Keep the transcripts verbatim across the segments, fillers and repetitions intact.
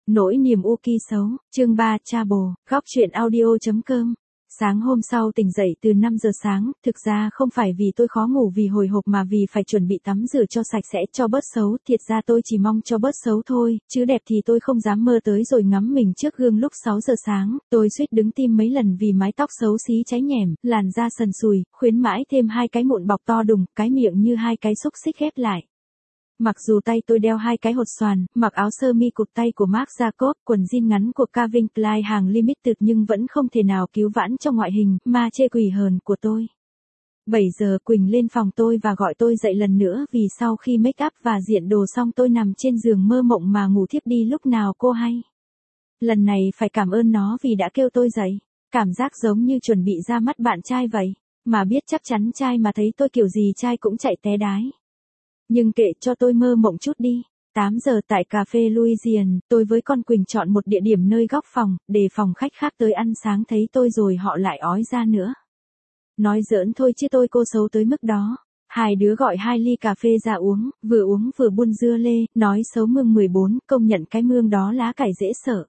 Nỗi niềm u ki xấu, chương ba cha bồ, góc truyện audio.com. Sáng hôm sau tỉnh dậy từ năm giờ sáng, thực ra không phải vì tôi khó ngủ vì hồi hộp mà vì phải chuẩn bị tắm rửa cho sạch sẽ cho bớt xấu, thiệt ra tôi chỉ mong cho bớt xấu thôi, chứ đẹp thì tôi không dám mơ tới rồi ngắm mình trước gương lúc sáu giờ sáng, tôi suýt đứng tim mấy lần vì mái tóc xấu xí cháy nhẻm, làn da sần sùi, khuyến mãi thêm hai cái mụn bọc to đùng, cái miệng như hai cái xúc xích ghép lại. Mặc dù tay tôi đeo hai cái hột xoàn, mặc áo sơ mi cụt tay của Marc Jacob, quần jean ngắn của Calvin Klein hàng limited nhưng vẫn không thể nào cứu vãn cho ngoại hình, ma chê quỷ hờn của tôi. bảy giờ Quỳnh lên phòng tôi và gọi tôi dậy lần nữa vì sau khi make up và diện đồ xong tôi nằm trên giường mơ mộng mà ngủ thiếp đi lúc nào cô hay. Lần này phải cảm ơn nó vì đã kêu tôi dậy, cảm giác giống như chuẩn bị ra mắt bạn trai vậy, mà biết chắc chắn trai mà thấy tôi kiểu gì trai cũng chạy té đái. Nhưng kệ cho tôi mơ mộng chút đi. tám giờ tại cà phê Louisiana, tôi với con Quỳnh chọn một địa điểm nơi góc phòng, để phòng khách khác tới ăn sáng thấy tôi rồi họ lại ói ra nữa. Nói giỡn thôi chứ tôi cô xấu tới mức đó. Hai đứa gọi hai ly cà phê ra uống, vừa uống vừa buôn dưa lê, nói xấu mương mười bốn, công nhận cái mương đó lá cải dễ sợ.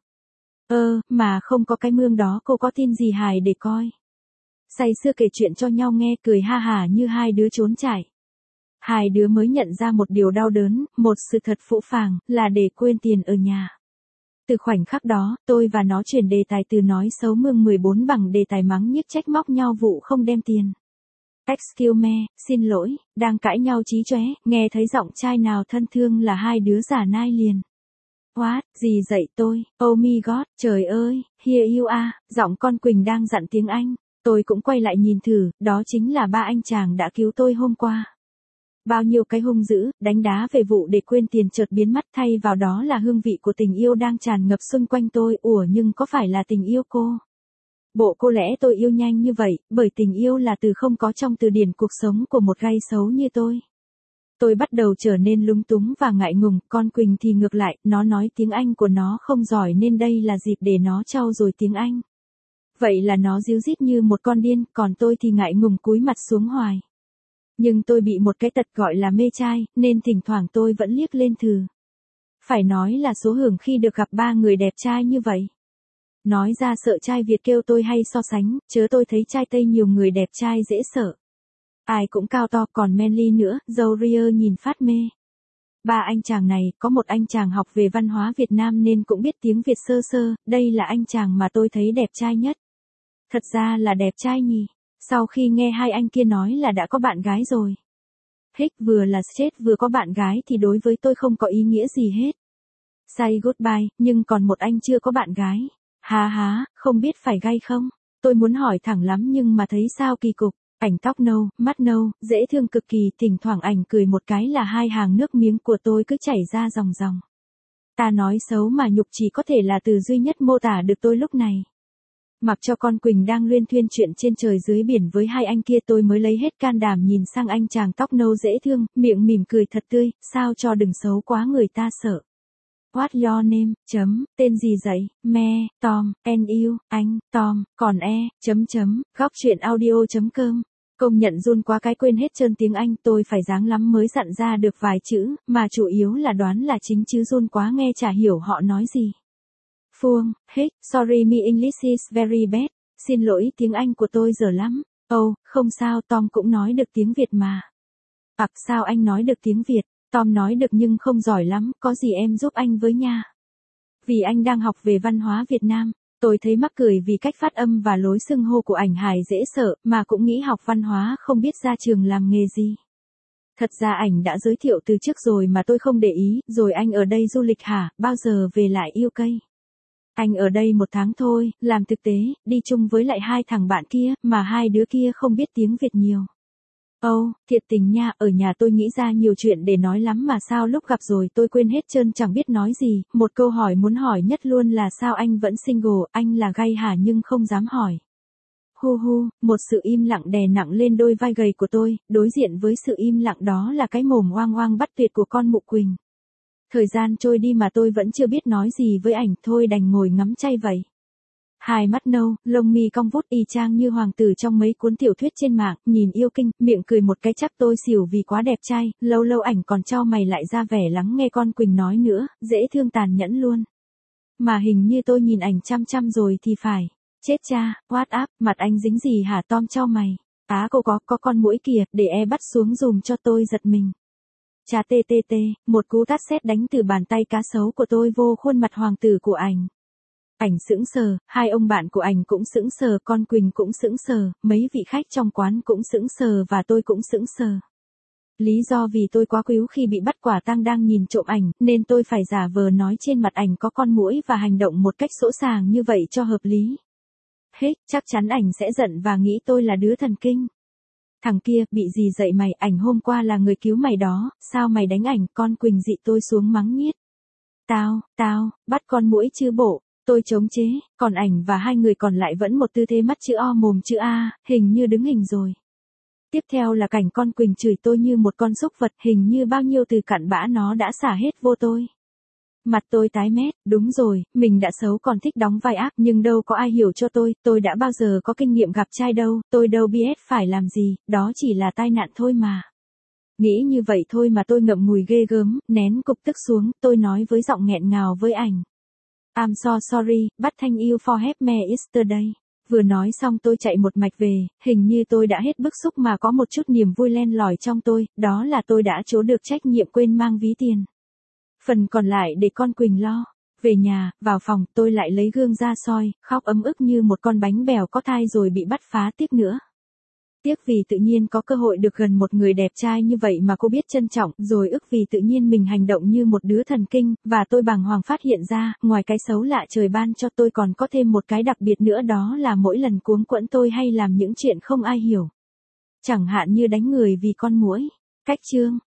Ơ, mà không có cái mương đó cô có tin gì hài để coi. Say sưa kể chuyện cho nhau nghe cười ha hả như hai đứa trốn chạy. Hai đứa mới nhận ra một điều đau đớn, một sự thật phũ phàng, là để quên tiền ở nhà. Từ khoảnh khắc đó, tôi và nó chuyển đề tài từ nói xấu mương mười bốn bằng đề tài mắng nhiếc trách móc nhau vụ không đem tiền. Excuse me, xin lỗi, đang cãi nhau chí chóe, nghe thấy giọng trai nào thân thương là hai đứa giả nai liền. What, gì dậy tôi, oh my god, trời ơi, here you are, giọng con Quỳnh đang dặn tiếng Anh. Tôi cũng quay lại nhìn thử, đó chính là ba anh chàng đã cứu tôi hôm qua. Bao nhiêu cái hung dữ, đánh đá về vụ để quên tiền chợt biến mất thay vào đó là hương vị của tình yêu đang tràn ngập xung quanh tôi. Ủa nhưng có phải là tình yêu cô? Bộ cô lẽ tôi yêu nhanh như vậy, bởi tình yêu là từ không có trong từ điển cuộc sống của một gay xấu như tôi. Tôi bắt đầu trở nên lúng túng và ngại ngùng, con Quỳnh thì ngược lại, nó nói tiếng Anh của nó không giỏi nên đây là dịp để nó trau dồi tiếng Anh. Vậy là nó díu dít như một con điên, còn tôi thì ngại ngùng cúi mặt xuống hoài. Nhưng tôi bị một cái tật gọi là mê trai, nên thỉnh thoảng tôi vẫn liếc lên thử. Phải nói là số hưởng khi được gặp ba người đẹp trai như vậy. Nói ra sợ trai Việt kêu tôi hay so sánh, chớ tôi thấy trai Tây nhiều người đẹp trai dễ sợ. Ai cũng cao to còn manly nữa, dâu ria nhìn phát mê. Ba anh chàng này, có một anh chàng học về văn hóa Việt Nam nên cũng biết tiếng Việt sơ sơ, đây là anh chàng mà tôi thấy đẹp trai nhất. Thật ra là đẹp trai nhỉ. Sau khi nghe hai anh kia nói là đã có bạn gái rồi. Hích vừa là straight vừa có bạn gái thì đối với tôi không có ý nghĩa gì hết. Say goodbye, nhưng còn một anh chưa có bạn gái. Há há, không biết phải gay không? Tôi muốn hỏi thẳng lắm nhưng mà thấy sao kỳ cục. Ảnh tóc nâu, mắt nâu, dễ thương cực kỳ, thỉnh thoảng ảnh cười một cái là hai hàng nước miếng của tôi cứ chảy ra ròng ròng. Ta nói xấu mà nhục chỉ có thể là từ duy nhất mô tả được tôi lúc này. Mặc cho con Quỳnh đang luyên thuyên chuyện trên trời dưới biển với hai anh kia tôi mới lấy hết can đảm nhìn sang anh chàng tóc nâu dễ thương, miệng mỉm cười thật tươi, sao cho đừng xấu quá người ta sợ. What your name, chấm, tên gì vậy, me, Tom, and you, anh, Tom, còn e, chấm chấm, góc truyện audio.com. Công nhận run quá cái quên hết trơn tiếng Anh tôi phải dáng lắm mới dặn ra được vài chữ, mà chủ yếu là đoán là chính chứ run quá nghe chả hiểu họ nói gì. Phương, hey, sorry my English is very bad, xin lỗi tiếng Anh của tôi dở lắm. Oh, không sao Tom cũng nói được tiếng Việt mà. Ặc sao anh nói được tiếng Việt, Tom nói được nhưng không giỏi lắm, có gì em giúp anh với nha. Vì anh đang học về văn hóa Việt Nam, tôi thấy mắc cười vì cách phát âm và lối xưng hô của ảnh hài dễ sợ, mà cũng nghĩ học văn hóa không biết ra trường làm nghề gì. Thật ra ảnh đã giới thiệu từ trước rồi mà tôi không để ý, rồi anh ở đây du lịch hả, bao giờ về lại u ca? Anh ở đây một tháng thôi, làm thực tế, đi chung với lại hai thằng bạn kia, mà hai đứa kia không biết tiếng Việt nhiều. Ồ, oh, thiệt tình nha, ở nhà tôi nghĩ ra nhiều chuyện để nói lắm mà sao lúc gặp rồi tôi quên hết trơn chẳng biết nói gì, một câu hỏi muốn hỏi nhất luôn là sao anh vẫn single, anh là gay hả nhưng không dám hỏi. Hu hu, một sự im lặng đè nặng lên đôi vai gầy của tôi, đối diện với sự im lặng đó là cái mồm oang oang bắt tuyệt của con mụ Quỳnh. Thời gian trôi đi mà tôi vẫn chưa biết nói gì với ảnh, thôi đành ngồi ngắm chay vậy. Hai mắt nâu, lông mi cong vút y chang như hoàng tử trong mấy cuốn tiểu thuyết trên mạng, nhìn yêu kinh, miệng cười một cái chắc tôi xỉu vì quá đẹp trai, lâu lâu ảnh còn chau mày lại ra vẻ lắng nghe con Quỳnh nói nữa, dễ thương tàn nhẫn luôn. mà hình như tôi nhìn ảnh chăm chăm rồi thì phải. Chết cha, WhatsApp, mặt anh dính gì hả Tom chau mày. Á cô có, có con muỗi kìa, để e bắt xuống dùm cho tôi giật mình. Chà tê tê tê, một cú tát sét đánh từ bàn tay cá sấu của tôi vô khuôn mặt hoàng tử của ảnh. Ảnh sững sờ, hai ông bạn của ảnh cũng sững sờ, con Quỳnh cũng sững sờ, mấy vị khách trong quán cũng sững sờ và tôi cũng sững sờ. Lý do vì tôi quá quýu khi bị bắt quả tang đang nhìn trộm ảnh, nên tôi phải giả vờ nói trên mặt ảnh có con muỗi và hành động một cách sỗ sàng như vậy cho hợp lý. Hết, chắc chắn ảnh sẽ giận và nghĩ tôi là đứa thần kinh. Thằng kia, bị gì dậy mày, ảnh hôm qua là người cứu mày đó, sao mày đánh ảnh, con Quỳnh dị tôi xuống mắng nhiết. Tao, tao, bắt con muỗi chứ bộ, tôi chống chế, còn ảnh và hai người còn lại vẫn một tư thế mắt chữ O mồm chữ A, hình như đứng hình rồi. Tiếp theo là cảnh con Quỳnh chửi tôi như một con súc vật, hình như bao nhiêu từ cặn bã nó đã xả hết vô tôi. Mặt tôi tái mét, đúng rồi, mình đã xấu còn thích đóng vai ác nhưng đâu có ai hiểu cho tôi, tôi đã bao giờ có kinh nghiệm gặp trai đâu, tôi đâu biết phải làm gì, đó chỉ là tai nạn thôi mà. Nghĩ như vậy thôi mà tôi ngậm ngùi ghê gớm, nén cục tức xuống, tôi nói với giọng nghẹn ngào với ảnh. I'm so sorry, but thank you for help me yesterday. Vừa nói xong tôi chạy một mạch về, hình như tôi đã hết bức xúc mà có một chút niềm vui len lỏi trong tôi, đó là tôi đã trốn được trách nhiệm quên mang ví tiền. Phần còn lại để con Quỳnh lo. Về nhà, vào phòng, tôi lại lấy gương ra soi, khóc ấm ức như một con bánh bèo có thai rồi bị bắt phá tiếc nữa. Tiếc vì tự nhiên có cơ hội được gần một người đẹp trai như vậy mà cô biết trân trọng, rồi ức vì tự nhiên mình hành động như một đứa thần kinh, và tôi bàng hoàng phát hiện ra, ngoài cái xấu lạ trời ban cho tôi còn có thêm một cái đặc biệt nữa, đó là mỗi lần cuống quẫn tôi hay làm những chuyện không ai hiểu. Chẳng hạn như đánh người vì con muỗi. Cách chương